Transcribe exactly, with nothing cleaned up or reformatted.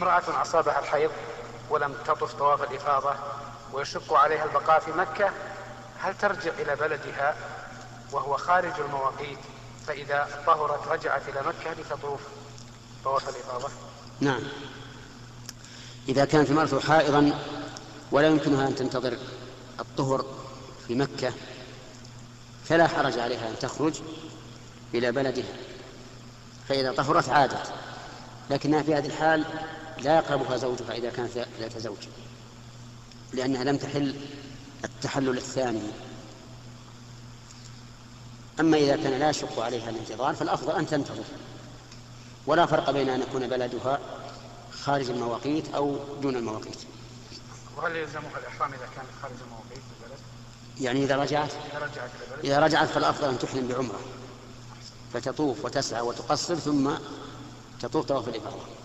امرأة أصابها الحيض ولم تطف طواف الإفاضة ويشق عليها البقاء في مكة، هل ترجع إلى بلدها وهو خارج المواقيت، فإذا طهرت رجعت إلى مكة لتطوف طواف الإفاضة؟ نعم، إذا كانت المرأة حائضا ولا يمكنها أن تنتظر الطهر في مكة فلا حرج عليها أن تخرج إلى بلدها، فإذا طهرت عادت، لكنها في هذه الحال لا يقربها زوجها إذا كانت ذات زوج، لأنها لم تحل التحلل الثاني. أما إذا كان لا يشق عليها الانتظار فالأفضل أن تنتظر، ولا فرق بين أن يكون بلدها خارج المواقيت أو دون المواقيت. وهل يلزمها الإحرام إذا كانت خارج المواقيت البلد؟ يعني إذا رجعت إذا رجعت فالأفضل أن تحرم بعمرة، فتطوف وتسعى وتقصر ثم تطوف طواف الإفاضة.